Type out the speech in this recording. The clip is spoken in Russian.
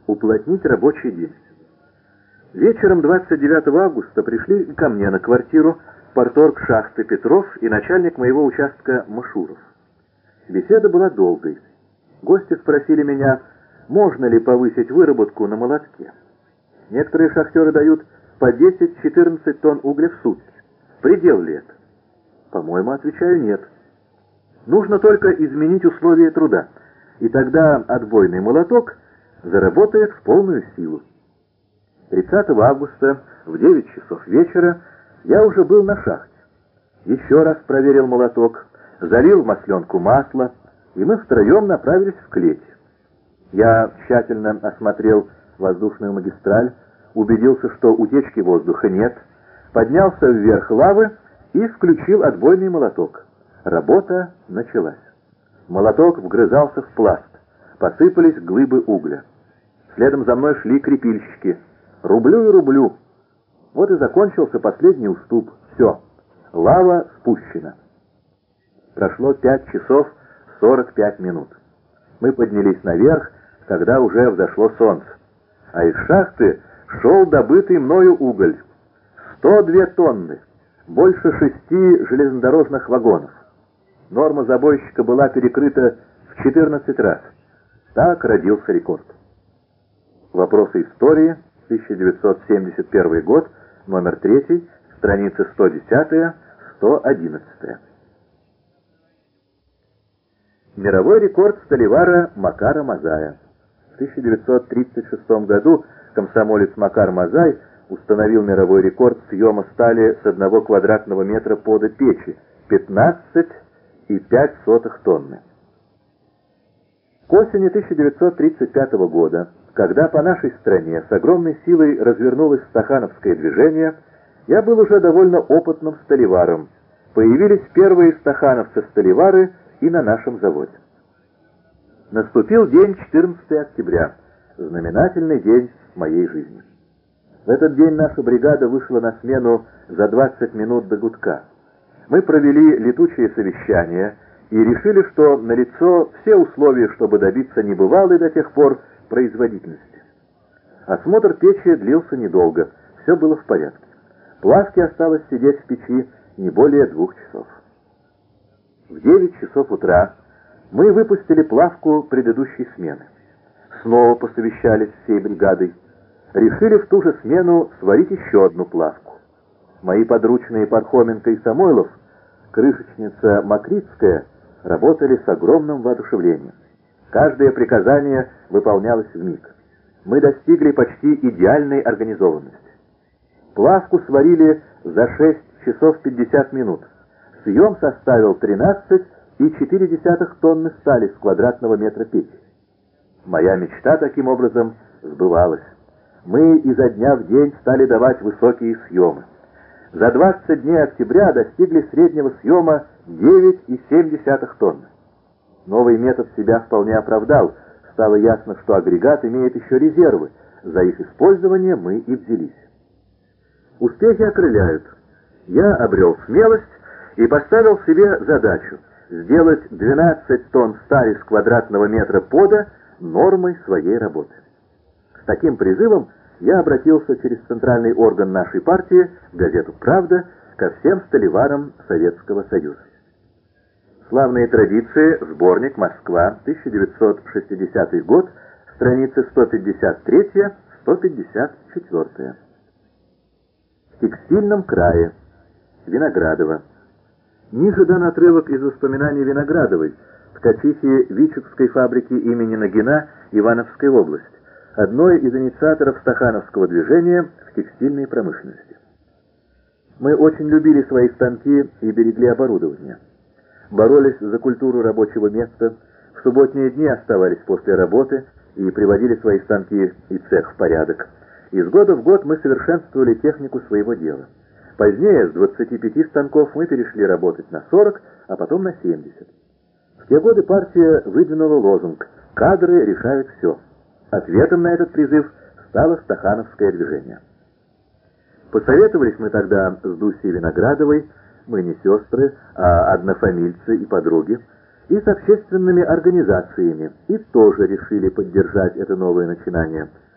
Уплотнить рабочий день. Вечером 29 августа пришли ко мне на квартиру парторг шахты Петров и начальник моего участка Машуров. Беседа была долгой. Гости спросили меня, можно ли повысить выработку на молотке. Некоторые шахтеры дают по 10-14 тонн угля в сутки. Предел ли это? По-моему, отвечаю, нет. Нужно только изменить условия труда, и тогда отбойный молоток заработает в полную силу. 30 августа в 9 часов вечера я уже был на шахте. Еще раз проверил молоток, залил в масленку масло, и мы втроем направились в клеть. Я тщательно осмотрел воздушную магистраль, убедился, что утечки воздуха нет, поднялся вверх лавы и включил отбойный молоток. Работа началась. Молоток вгрызался в пласт, посыпались глыбы угля. Следом за мной шли крепильщики. Рублю и рублю. Вот и закончился последний уступ. Все. Лава спущена. Прошло 5 часов 45 минут. Мы поднялись наверх, когда уже взошло солнце. А из шахты шел добытый мною уголь. 102 тонны. Больше 6 железнодорожных вагонов. Норма забойщика была перекрыта в 14 раз. Так родился рекорд. Вопросы истории, 1971 год, номер 3, страницы 110-111. Мировой рекорд сталевара Макара Мазая. В 1936 году комсомолец Макар Мазай установил мировой рекорд съема стали с 1 квадратного метра пода печи — 15,5 тонны. К осени 1935 года, когда по нашей стране с огромной силой развернулось стахановское движение, я был уже довольно опытным сталеваром. Появились первые стахановцы-сталевары и на нашем заводе. Наступил день 14 октября, знаменательный день моей жизни. В этот день наша бригада вышла на смену за 20 минут до гудка. Мы провели летучее совещание и решили, что налицо все условия, чтобы добиться небывалой до тех пор производительности. Осмотр печи длился недолго, все было в порядке. Плавке осталось сидеть в печи не более 2 часов. В 9 часов утра мы выпустили плавку предыдущей смены. Снова посовещались всей бригадой. Решили в ту же смену сварить еще одну плавку. Мои подручные Пархоменко и Самойлов, крышечница Макритская, работали с огромным воодушевлением. Каждое приказание выполнялось вмиг. Мы достигли почти идеальной организованности. Плавку сварили за 6 часов 50 минут. Съем составил 13,4 тонны стали с квадратного метра печи. Моя мечта таким образом сбывалась. Мы изо дня в день стали давать высокие съемы. За 20 дней октября достигли среднего съема 9,7 тонны. Новый метод себя вполне оправдал. Стало ясно, что агрегат имеет еще резервы. За их использование мы и взялись. Успехи окрыляют. Я обрел смелость и поставил себе задачу сделать 12 тонн стали с квадратного метра пода нормой своей работы. С таким призывом я обратился через центральный орган нашей партии, газету «Правда», ко всем сталеварам Советского Союза. Славные традиции, сборник «Москва», 1960 год, страницы 153-154. В текстильном крае. Виноградово. Ниже дан отрывок из воспоминаний Виноградовой, ткачихи Вичугской фабрики имени Нагина, Ивановская область, одной из инициаторов стахановского движения в текстильной промышленности. Мы очень любили свои станки и берегли оборудование. Боролись за культуру рабочего места, в субботние дни оставались после работы и приводили свои станки и цех в порядок. Из года в год мы совершенствовали технику своего дела. Позднее с 25 станков мы перешли работать на 40, а потом на 70. В те годы партия выдвинула лозунг «Кадры решают все». Ответом на этот призыв стало стахановское движение. Посоветовались мы тогда с Дусей Виноградовой, мы не сестры, а однофамильцы и подруги, и с общественными организациями, и тоже решили поддержать это новое начинание.